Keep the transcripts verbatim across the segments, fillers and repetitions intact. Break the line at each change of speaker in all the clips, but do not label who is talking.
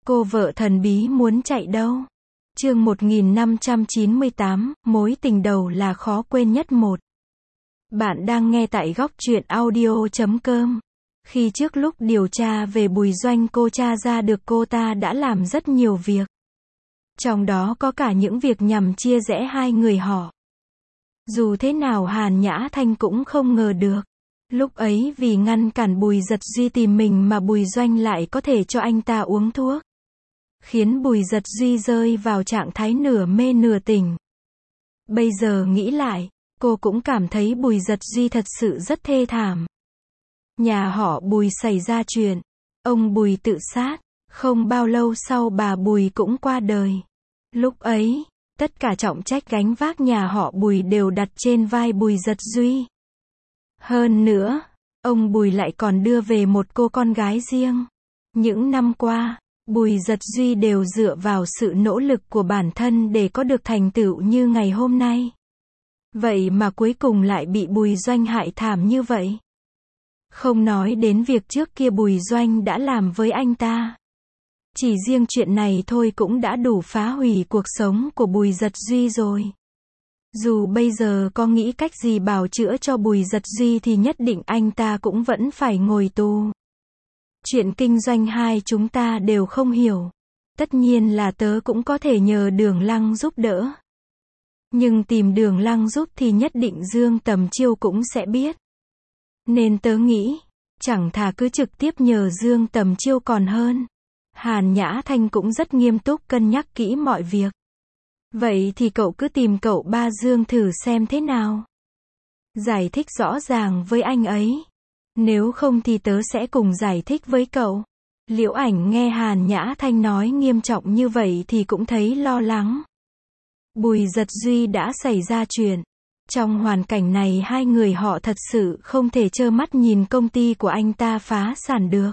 Cô vợ thần bí muốn chạy đâu? Chương một nghìn năm trăm chín mươi tám, mối tình đầu là khó quên nhất một. Bạn đang nghe tại góc truyện audio chấm com. Khi trước lúc điều tra về Bùi Doanh, cô tra ra được cô ta đã làm rất nhiều việc. Trong đó có cả những việc nhằm chia rẽ hai người họ. Dù thế nào Hàn Nhã Thanh cũng không ngờ được. Lúc ấy vì ngăn cản Bùi Dật Duy tìm mình mà Bùi Doanh lại có thể cho anh ta uống thuốc, khiến Bùi Dật Duy rơi vào trạng thái nửa mê nửa tỉnh. Bây giờ nghĩ lại, cô cũng cảm thấy Bùi Dật Duy thật sự rất thê thảm. Nhà họ Bùi xảy ra chuyện, ông Bùi tự sát, không bao lâu sau bà Bùi cũng qua đời. Lúc ấy, tất cả trọng trách gánh vác nhà họ Bùi đều đặt trên vai Bùi Dật Duy. Hơn nữa, ông Bùi lại còn đưa về một cô con gái riêng. Những năm qua, Bùi Dật Duy đều dựa vào sự nỗ lực của bản thân để có được thành tựu như ngày hôm nay. Vậy mà cuối cùng lại bị Bùi Doanh hại thảm như vậy. Không nói đến việc trước kia Bùi Doanh đã làm với anh ta. Chỉ riêng chuyện này thôi cũng đã đủ phá hủy cuộc sống của Bùi Dật Duy rồi. Dù bây giờ có nghĩ cách gì bào chữa cho Bùi Dật Duy thì nhất định anh ta cũng vẫn phải ngồi tù. Chuyện kinh doanh hai chúng ta đều không hiểu. Tất nhiên là tớ cũng có thể nhờ Đường Lăng giúp đỡ. Nhưng tìm Đường Lăng giúp thì nhất định Dương Tầm Chiêu cũng sẽ biết. Nên tớ nghĩ, chẳng thà cứ trực tiếp nhờ Dương Tầm Chiêu còn hơn. Hàn Nhã Thanh cũng rất nghiêm túc cân nhắc kỹ mọi việc. Vậy thì cậu cứ tìm cậu ba Dương thử xem thế nào. Giải thích rõ ràng với anh ấy. Nếu không thì tớ sẽ cùng giải thích với cậu. Liễu Ảnh nghe Hàn Nhã Thanh nói nghiêm trọng như vậy thì cũng thấy lo lắng. Bùi Dật Duy đã xảy ra chuyện. Trong hoàn cảnh này hai người họ thật sự không thể trơ mắt nhìn công ty của anh ta phá sản được.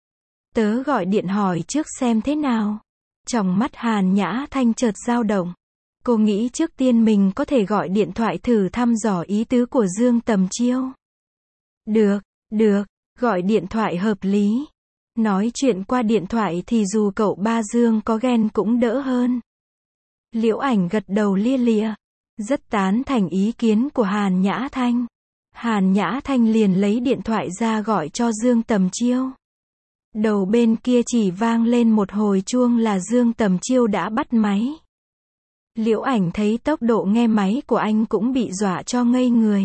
Tớ gọi điện hỏi trước xem thế nào. Trong mắt Hàn Nhã Thanh chợt dao động. Cô nghĩ trước tiên mình có thể gọi điện thoại thử thăm dò ý tứ của Dương Tầm Chiêu. Được, được, gọi điện thoại hợp lý. Nói chuyện qua điện thoại thì dù cậu ba Dương có ghen cũng đỡ hơn. Liễu Ảnh gật đầu lia lịa. Rất tán thành ý kiến của Hàn Nhã Thanh. Hàn Nhã Thanh liền lấy điện thoại ra gọi cho Dương Tầm Chiêu. Đầu bên kia chỉ vang lên một hồi chuông là Dương Tầm Chiêu đã bắt máy. Liễu Ảnh thấy tốc độ nghe máy của anh cũng bị dọa cho ngây người.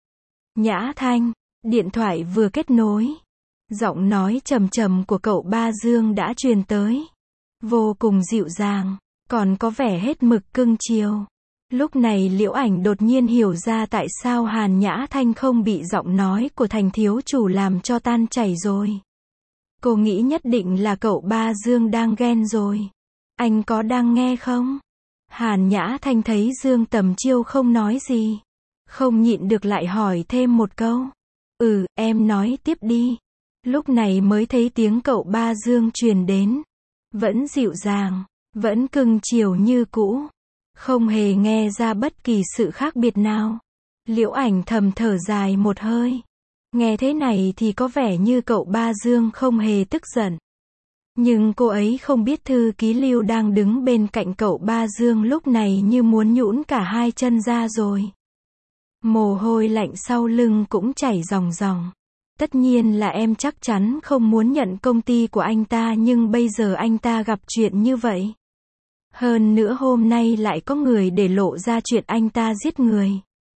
Nhã Thanh, điện thoại vừa kết nối. Giọng nói trầm trầm của cậu ba Dương đã truyền tới. Vô cùng dịu dàng, còn có vẻ hết mực cưng chiều. Lúc này Liễu Ảnh đột nhiên hiểu ra tại sao Hàn Nhã Thanh không bị giọng nói của Thành thiếu chủ làm cho tan chảy rồi. Cô nghĩ nhất định là cậu ba Dương đang ghen rồi. Anh có đang nghe không? Hàn Nhã Thanh thấy Dương Tầm Chiêu không nói gì, không nhịn được lại hỏi thêm một câu. Ừ, em nói tiếp đi. Lúc này mới thấy tiếng cậu ba Dương truyền đến. Vẫn dịu dàng, vẫn cưng chiều như cũ. Không hề nghe ra bất kỳ sự khác biệt nào. Liễu Ảnh thầm thở dài một hơi. Nghe thế này thì có vẻ như cậu ba Dương không hề tức giận. Nhưng cô ấy không biết thư ký Lưu đang đứng bên cạnh cậu ba Dương lúc này như muốn nhũn cả hai chân ra rồi. Mồ hôi lạnh sau lưng cũng chảy ròng ròng. Tất nhiên là em chắc chắn không muốn nhận công ty của anh ta, nhưng bây giờ anh ta gặp chuyện như vậy. Hơn nữa hôm nay lại có người để lộ ra chuyện anh ta giết người.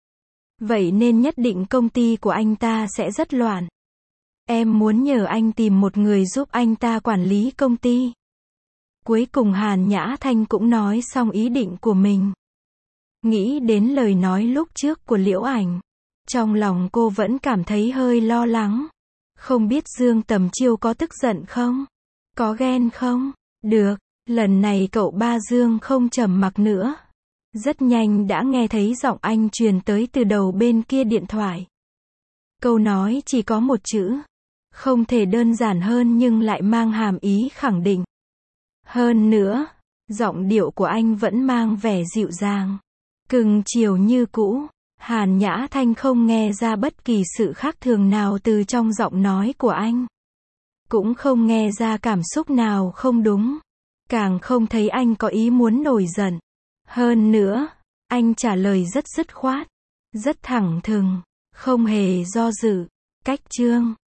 Vậy nên nhất định công ty của anh ta sẽ rất loạn. Em muốn nhờ anh tìm một người giúp anh ta quản lý công ty. Cuối cùng Hàn Nhã Thanh cũng nói xong ý định của mình. Nghĩ đến lời nói lúc trước của Liễu Ảnh, trong lòng cô vẫn cảm thấy hơi lo lắng. Không biết Dương Tầm Chiêu có tức giận không? Có ghen không? Được, lần này cậu ba Dương không trầm mặc nữa. Rất nhanh đã nghe thấy giọng anh truyền tới từ đầu bên kia điện thoại. Câu nói chỉ có một chữ. Không thể đơn giản hơn nhưng lại mang hàm ý khẳng định. Hơn nữa, giọng điệu của anh vẫn mang vẻ dịu dàng, cưng chiều như cũ. Hàn Nhã Thanh không nghe ra bất kỳ sự khác thường nào từ trong giọng nói của anh. Cũng không nghe ra cảm xúc nào không đúng. Càng không thấy anh có ý muốn nổi giận. Hơn nữa, anh trả lời rất dứt khoát, rất thẳng thừng, không hề do dự. Cách Trương